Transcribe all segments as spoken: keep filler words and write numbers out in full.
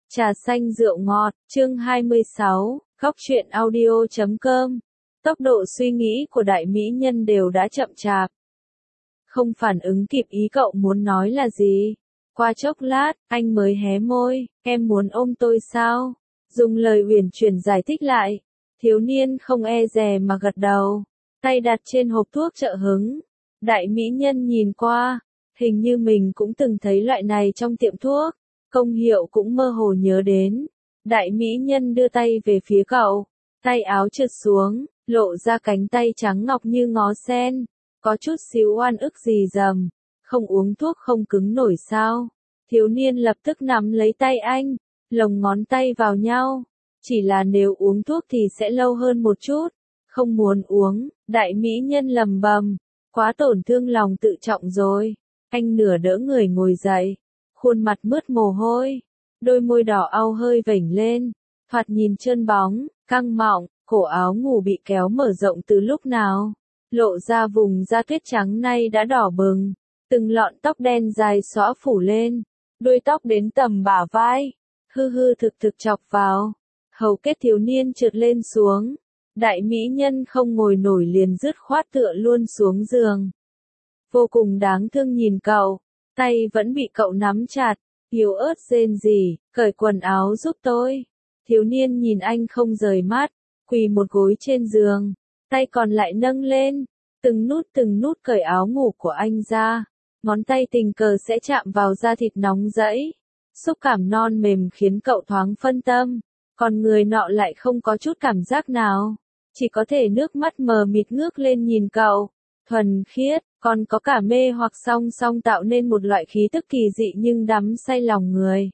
Trà xanh rượu ngọt, chương hai mươi sáu, góc truyện audio chấm com. Tốc độ suy nghĩ của đại mỹ nhân đều đã chậm chạp. Không phản ứng kịp ý cậu muốn nói là gì. Qua chốc lát, anh mới hé môi, em muốn ôm tôi sao? Dùng lời uyển chuyển giải thích lại. Thiếu niên không e dè mà gật đầu. Tay đặt trên hộp thuốc trợ hứng. Đại mỹ nhân nhìn qua. Hình như mình cũng từng thấy loại này trong tiệm thuốc. Công hiệu cũng mơ hồ nhớ đến. Đại mỹ nhân đưa tay về phía cậu. Tay áo trượt xuống, lộ ra cánh tay trắng ngọc như ngó sen. Có chút xíu oan ức gì dầm. Không uống thuốc không cứng nổi sao. Thiếu niên lập tức nắm lấy tay anh. Lồng ngón tay vào nhau. Chỉ là nếu uống thuốc thì sẽ lâu hơn một chút. Không muốn uống, đại mỹ nhân lầm bầm. Quá tổn thương lòng tự trọng rồi. Anh nửa đỡ người ngồi dậy. Khuôn mặt mướt mồ hôi. Đôi môi đỏ au hơi vểnh lên. Thoạt nhìn trơn bóng, căng mọng, cổ áo ngủ bị kéo mở rộng từ lúc nào. Lộ ra vùng da tuyết trắng nay đã đỏ bừng. Từng lọn tóc đen dài xõa phủ lên. Đuôi tóc đến tầm bả vai. Hư hư thực thực chọc vào. Hầu kết thiếu niên trượt lên xuống. Đại mỹ nhân không ngồi nổi liền dứt khoát tựa luôn xuống giường. Vô cùng đáng thương nhìn cậu. Tay vẫn bị cậu nắm chặt. Yếu ớt rên rỉ, cởi quần áo giúp tôi. Thiếu niên nhìn anh không rời mắt. Quỳ một gối trên giường. Tay còn lại nâng lên. Từng nút từng nút cởi áo ngủ của anh ra. Ngón tay tình cờ sẽ chạm vào da thịt nóng rẫy. Xúc cảm non mềm khiến cậu thoáng phân tâm. Còn người nọ lại không có chút cảm giác nào. Chỉ có thể nước mắt mờ mịt ngước lên nhìn cậu. Thuần khiết, còn có cả mê hoặc song song tạo nên một loại khí tức kỳ dị nhưng đắm say lòng người.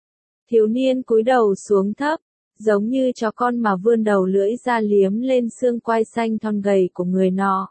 Thiếu niên cúi đầu xuống thấp, giống như chó con mà vươn đầu lưỡi ra liếm lên xương quai xanh thon gầy của người nọ.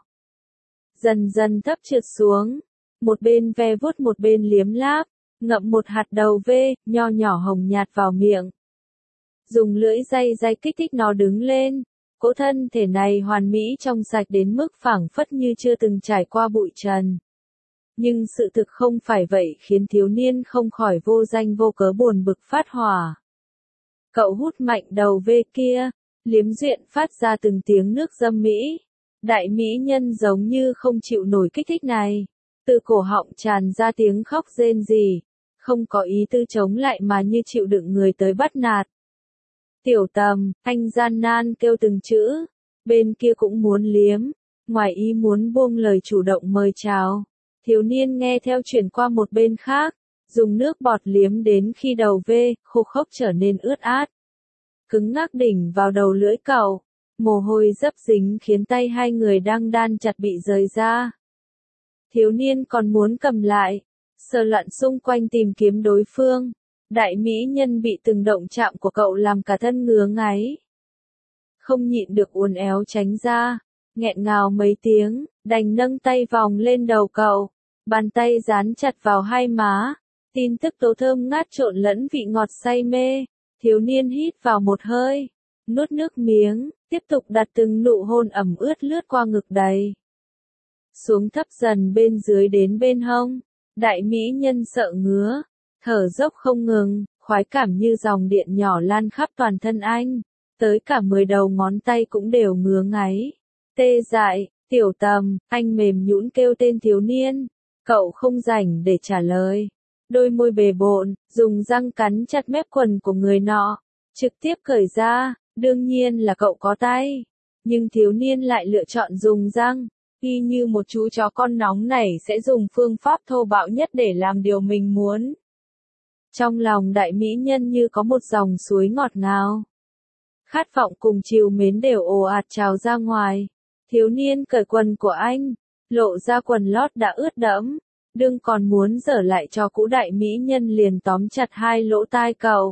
Dần dần thấp trượt xuống, một bên ve vuốt một bên liếm láp, ngậm một hạt đầu vê, nho nhỏ hồng nhạt vào miệng. Dùng lưỡi day day kích thích nó đứng lên. Cỗ thân thể này hoàn mỹ trong sạch đến mức phảng phất như chưa từng trải qua bụi trần. Nhưng sự thực không phải vậy khiến thiếu niên không khỏi vô danh vô cớ buồn bực phát hỏa. Cậu hút mạnh đầu vê kia, liếm duyện phát ra từng tiếng nước dâm mỹ. Đại mỹ nhân giống như không chịu nổi kích thích này. Từ cổ họng tràn ra tiếng khóc rên rỉ. Không có ý tư chống lại mà như chịu đựng người tới bắt nạt. Tiểu Tầm, anh gian nan kêu từng chữ. Bên kia cũng muốn liếm. Ngoài ý muốn buông lời chủ động mời chào. Thiếu niên nghe theo chuyển qua một bên khác. Dùng nước bọt liếm đến khi đầu vê, khô khốc trở nên ướt át. Cứng ngắc đỉnh vào đầu lưỡi cậu. Mồ hôi dấp dính khiến tay hai người đang đan chặt bị rời ra. Thiếu niên còn muốn cầm lại. Sờ lặn xung quanh tìm kiếm đối phương. Đại mỹ nhân bị từng động chạm của cậu làm cả thân ngứa ngáy. Không nhịn được uốn éo tránh ra. Nghẹn ngào mấy tiếng, đành nâng tay vòng lên đầu cậu. Bàn tay dán chặt vào hai má. Tin tức tố thơm ngát trộn lẫn vị ngọt say mê. Thiếu niên hít vào một hơi. Nuốt nước miếng, tiếp tục đặt từng nụ hôn ẩm ướt lướt qua ngực đầy. Xuống thấp dần bên dưới đến bên hông. Đại mỹ nhân sợ ngứa. Thở dốc không ngừng, khoái cảm như dòng điện nhỏ lan khắp toàn thân anh. Tới cả mười đầu ngón tay cũng đều ngứa ngáy. Tê dại, Tiểu Tầm, anh mềm nhũn kêu tên thiếu niên. Cậu không rảnh để trả lời. Đôi môi bề bộn, dùng răng cắn chặt mép quần của người nọ. Trực tiếp cởi ra, đương nhiên là cậu có tay. Nhưng thiếu niên lại lựa chọn dùng răng. Y như một chú chó con nóng này sẽ dùng phương pháp thô bạo nhất để làm điều mình muốn. Trong lòng đại mỹ nhân như có một dòng suối ngọt ngào. Khát vọng cùng trìu mến đều ồ ạt trào ra ngoài. Thiếu niên cởi quần của anh, lộ ra quần lót đã ướt đẫm. Đương còn muốn dở lại cho cũ đại mỹ nhân liền tóm chặt hai lỗ tai cậu.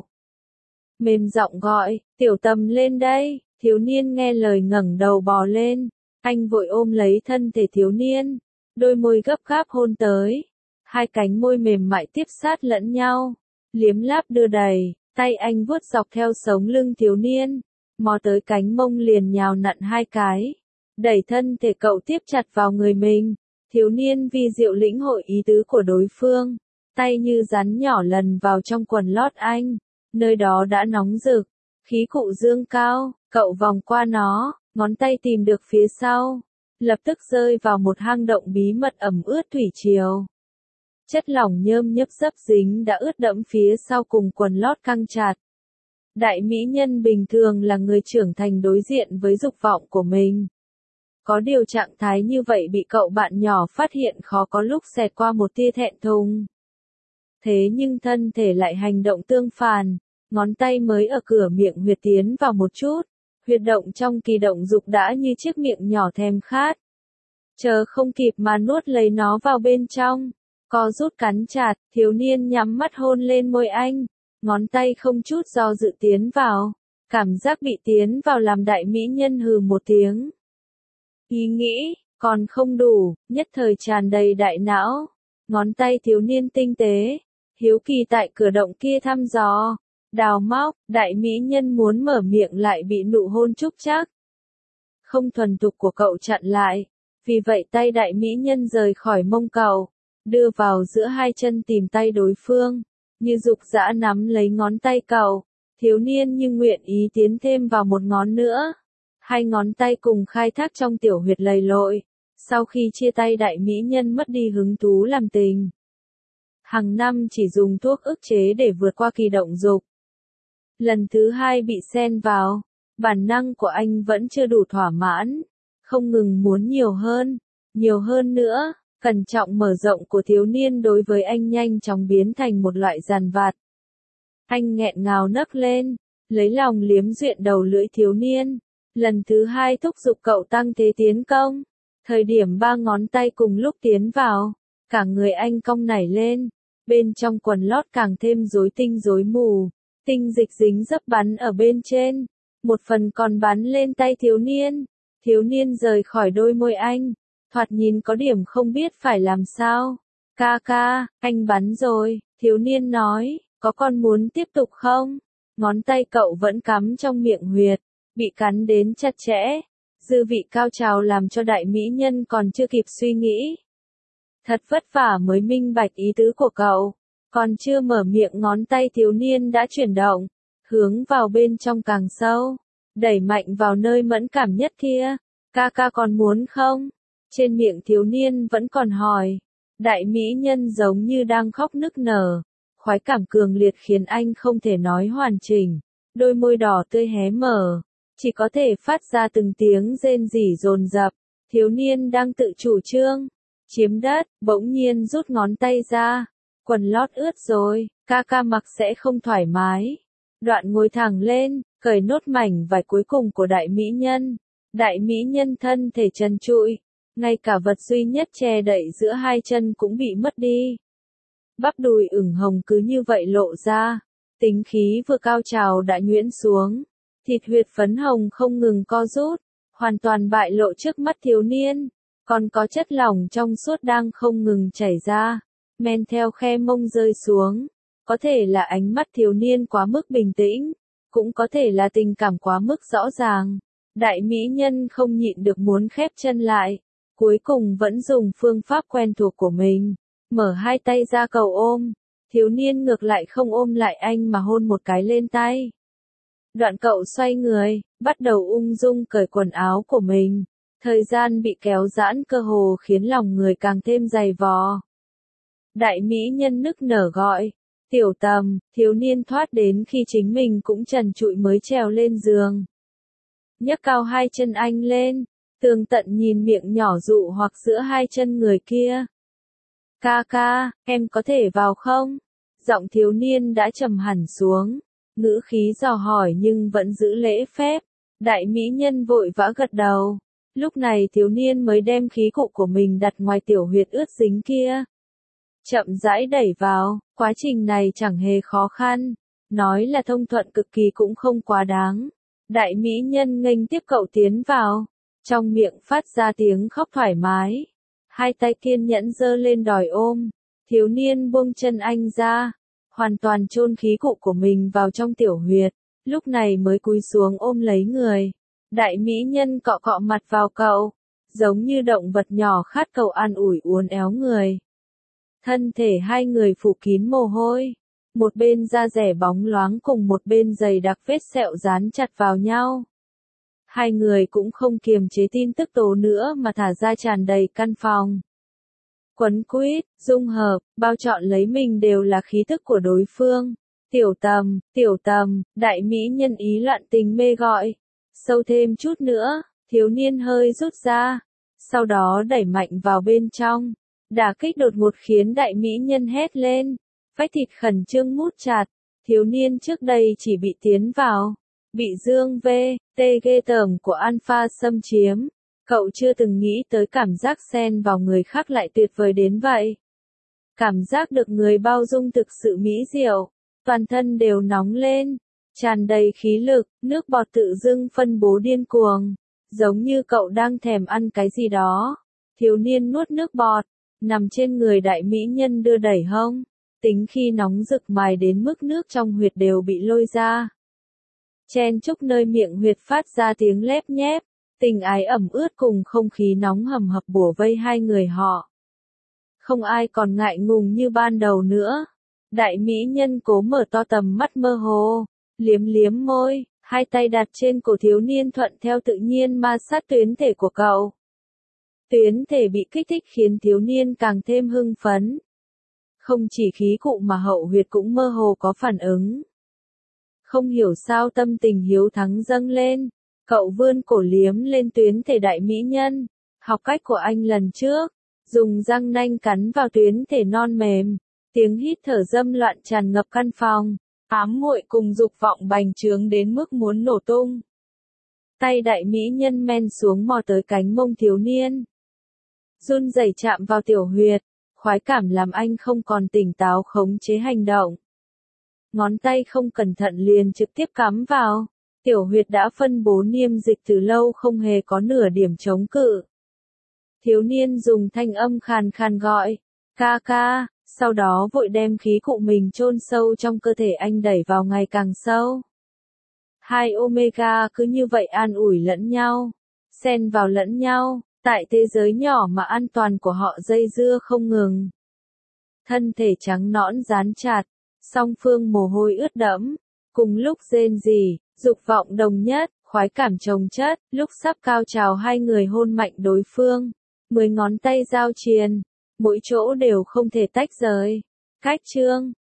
Mềm giọng gọi, Tiểu Tầm lên đây. Thiếu niên nghe lời ngẩng đầu bò lên. Anh vội ôm lấy thân thể thiếu niên. Đôi môi gấp gáp hôn tới. Hai cánh môi mềm mại tiếp sát lẫn nhau. Liếm láp đưa đầy, tay anh vuốt dọc theo sống lưng thiếu niên, mò tới cánh mông liền nhào nặn hai cái, đẩy thân thể cậu tiếp chặt vào người mình. Thiếu niên vi diệu lĩnh hội ý tứ của đối phương, tay như rắn nhỏ lần vào trong quần lót anh, nơi đó đã nóng rực, khí cụ dương cao, cậu vòng qua nó, ngón tay tìm được phía sau, lập tức rơi vào một hang động bí mật ẩm ướt thủy triều. Chất lỏng nhơm nhớp dấp dính đã ướt đẫm phía sau cùng quần lót căng chặt. Đại mỹ nhân bình thường là người trưởng thành đối diện với dục vọng của mình. Có điều trạng thái như vậy bị cậu bạn nhỏ phát hiện khó có lúc xẹt qua một tia thẹn thùng. Thế nhưng thân thể lại hành động tương phản, ngón tay mới ở cửa miệng huyệt tiến vào một chút, huyệt động trong kỳ động dục đã như chiếc miệng nhỏ thèm khát. Chờ không kịp mà nuốt lấy nó vào bên trong, co rút cắn chặt, thiếu niên nhắm mắt hôn lên môi anh, ngón tay không chút do dự tiến vào, cảm giác bị tiến vào làm đại mỹ nhân hừ một tiếng. Ý nghĩ, còn không đủ, nhất thời tràn đầy đại não, ngón tay thiếu niên tinh tế, hiếu kỳ tại cửa động kia thăm dò, đào móc, đại mỹ nhân muốn mở miệng lại bị nụ hôn trúc chắc. Không thuần thục của cậu chặn lại, vì vậy tay đại mỹ nhân rời khỏi mông cậu, đưa vào giữa hai chân tìm tay đối phương, như dục dã nắm lấy ngón tay cậu, thiếu niên như nguyện ý tiến thêm vào một ngón nữa. Hai ngón tay cùng khai thác trong tiểu huyệt lầy lội, sau khi chia tay đại mỹ nhân mất đi hứng thú làm tình. Hàng năm chỉ dùng thuốc ức chế để vượt qua kỳ động dục. Lần thứ hai bị xen vào, bản năng của anh vẫn chưa đủ thỏa mãn, không ngừng muốn nhiều hơn, nhiều hơn nữa, cẩn trọng mở rộng của thiếu niên đối với anh nhanh chóng biến thành một loại giàn vặt. Anh nghẹn ngào nấc lên, lấy lòng liếm duyện đầu lưỡi thiếu niên, lần thứ hai thúc giục cậu tăng thế tiến công, thời điểm ba ngón tay cùng lúc tiến vào, cả người anh cong nảy lên, bên trong quần lót càng thêm rối tinh rối mù. Tinh dịch dính dấp bắn ở bên trên, một phần còn bắn lên tay thiếu niên, thiếu niên rời khỏi đôi môi anh, thoạt nhìn có điểm không biết phải làm sao. Ca ca, anh bắn rồi, thiếu niên nói, có còn muốn tiếp tục không? Ngón tay cậu vẫn cắm trong miệng huyệt, bị cắn đến chặt chẽ, dư vị cao trào làm cho đại mỹ nhân còn chưa kịp suy nghĩ. Thật vất vả mới minh bạch ý tứ của cậu. Còn chưa mở miệng ngón tay thiếu niên đã chuyển động, hướng vào bên trong càng sâu, đẩy mạnh vào nơi mẫn cảm nhất kia. Ca ca còn muốn không? Trên miệng thiếu niên vẫn còn hỏi. Đại mỹ nhân giống như đang khóc nức nở. Khoái cảm cường liệt khiến anh không thể nói hoàn chỉnh. Đôi môi đỏ tươi hé mở, chỉ có thể phát ra từng tiếng rên rỉ dồn dập. Thiếu niên đang tự chủ trương, chiếm đất, bỗng nhiên rút ngón tay ra. Quần lót ướt rồi, ca ca mặc sẽ không thoải mái. Đoạn ngồi thẳng lên, cởi nốt mảnh vải cuối cùng của đại mỹ nhân. Đại mỹ nhân thân thể trần trụi, ngay cả vật duy nhất che đậy giữa hai chân cũng bị mất đi. Bắp đùi ửng hồng cứ như vậy lộ ra, tính khí vừa cao trào đã nhuyễn xuống. Thịt huyệt phấn hồng không ngừng co rút, hoàn toàn bại lộ trước mắt thiếu niên. Còn có chất lỏng trong suốt đang không ngừng chảy ra. Men theo khe mông rơi xuống, có thể là ánh mắt thiếu niên quá mức bình tĩnh, cũng có thể là tình cảm quá mức rõ ràng. Đại mỹ nhân không nhịn được muốn khép chân lại, cuối cùng vẫn dùng phương pháp quen thuộc của mình, mở hai tay ra cầu ôm, thiếu niên ngược lại không ôm lại anh mà hôn một cái lên tay. Đoạn cậu xoay người, bắt đầu ung dung cởi quần áo của mình, thời gian bị kéo giãn cơ hồ khiến lòng người càng thêm dày vò. Đại mỹ nhân nức nở gọi, tiểu tầm, thiếu niên thoát đến khi chính mình cũng trần trụi mới trèo lên giường. Nhấc cao hai chân anh lên, tường tận nhìn miệng nhỏ dụ hoặc giữa hai chân người kia. Ca ca, em có thể vào không? Giọng thiếu niên đã trầm hẳn xuống, ngữ khí dò hỏi nhưng vẫn giữ lễ phép. Đại mỹ nhân vội vã gật đầu. Lúc này thiếu niên mới đem khí cụ của mình đặt ngoài tiểu huyệt ướt dính kia. Chậm rãi đẩy vào, quá trình này chẳng hề khó khăn, nói là thông thuận cực kỳ cũng không quá đáng. Đại mỹ nhân nghênh tiếp cậu tiến vào, trong miệng phát ra tiếng khóc thoải mái. Hai tay kiên nhẫn giơ lên đòi ôm, thiếu niên buông chân anh ra, hoàn toàn chôn khí cụ của mình vào trong tiểu huyệt, lúc này mới cúi xuống ôm lấy người. Đại mỹ nhân cọ cọ mặt vào cậu, giống như động vật nhỏ khát cầu an ủi uốn éo người. Thân thể hai người phủ kín mồ hôi, một bên da rẻ bóng loáng cùng một bên dày đặc vết sẹo dán chặt vào nhau. Hai người cũng không kiềm chế tin tức tố nữa mà thả ra tràn đầy căn phòng. Quấn quýt, dung hợp, bao trọn lấy mình đều là khí thức của đối phương. Tiểu Tầm, Tiểu Tầm, đại mỹ nhân ý loạn tình mê gọi. Sâu thêm chút nữa, thiếu niên hơi rút ra. Sau đó đẩy mạnh vào bên trong. Đả kích đột ngột khiến đại mỹ nhân hét lên. Vách thịt khẩn trương mút chặt. Thiếu niên trước đây chỉ bị tiến vào. Bị dương v, tê ghê tởm của alpha xâm chiếm. Cậu chưa từng nghĩ tới cảm giác xen vào người khác lại tuyệt vời đến vậy. Cảm giác được người bao dung thực sự mỹ diệu. Toàn thân đều nóng lên. Tràn đầy khí lực, nước bọt tự dưng phân bố điên cuồng. Giống như cậu đang thèm ăn cái gì đó. Thiếu niên nuốt nước bọt. Nằm trên người đại mỹ nhân đưa đẩy hông. Tính khi nóng rực mài đến mức nước trong huyệt đều bị lôi ra. Chen chúc nơi miệng huyệt phát ra tiếng lép nhép. Tình ái ẩm ướt cùng không khí nóng hầm hập bủa vây hai người họ. Không ai còn ngại ngùng như ban đầu nữa. Đại mỹ nhân cố mở to tầm mắt mơ hồ. Liếm liếm môi, hai tay đặt trên cổ thiếu niên thuận theo tự nhiên ma sát tuyến thể của cậu. Tuyến thể bị kích thích khiến thiếu niên càng thêm hưng phấn. Không chỉ khí cụ mà hậu huyệt cũng mơ hồ có phản ứng. Không hiểu sao tâm tình hiếu thắng dâng lên. Cậu vươn cổ liếm lên tuyến thể đại mỹ nhân. Học cách của anh lần trước. Dùng răng nanh cắn vào tuyến thể non mềm. Tiếng hít thở dâm loạn tràn ngập căn phòng. Ám muội cùng dục vọng bành trướng đến mức muốn nổ tung. Tay đại mỹ nhân men xuống mò tới cánh mông thiếu niên. Run rẩy chạm vào tiểu huyệt. Khoái cảm làm anh không còn tỉnh táo khống chế hành động. Ngón tay không cẩn thận liền trực tiếp cắm vào. Tiểu huyệt đã phân bố niêm dịch từ lâu không hề có nửa điểm chống cự. Thiếu niên dùng thanh âm khàn khàn gọi. Ca ca, sau đó vội đem khí cụ mình chôn sâu trong cơ thể anh đẩy vào ngày càng sâu. Hai Omega cứ như vậy an ủi lẫn nhau. Xen vào lẫn nhau. Tại thế giới nhỏ mà an toàn của họ dây dưa không ngừng. Thân thể trắng nõn dán chặt. Song phương mồ hôi ướt đẫm. Cùng lúc rên rỉ, dục vọng đồng nhất, khoái cảm chồng chất, lúc sắp cao trào hai người hôn mạnh đối phương. Mười ngón tay giao triền, mỗi chỗ đều không thể tách rời. Cách chương